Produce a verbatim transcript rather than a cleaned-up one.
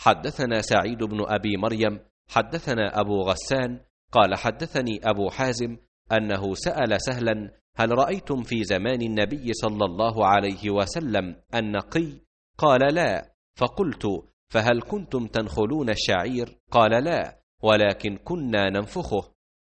حدثنا سعيد بن أبي مريم حدثنا أبو غسان قال حدثني أبو حازم أنه سأل سهلا: هل رأيتم في زمان النبي صلى الله عليه وسلم النقي؟ قال: لا. فقلت: فهل كنتم تنخلون الشعير؟ قال: لا، ولكن كنا ننفخه.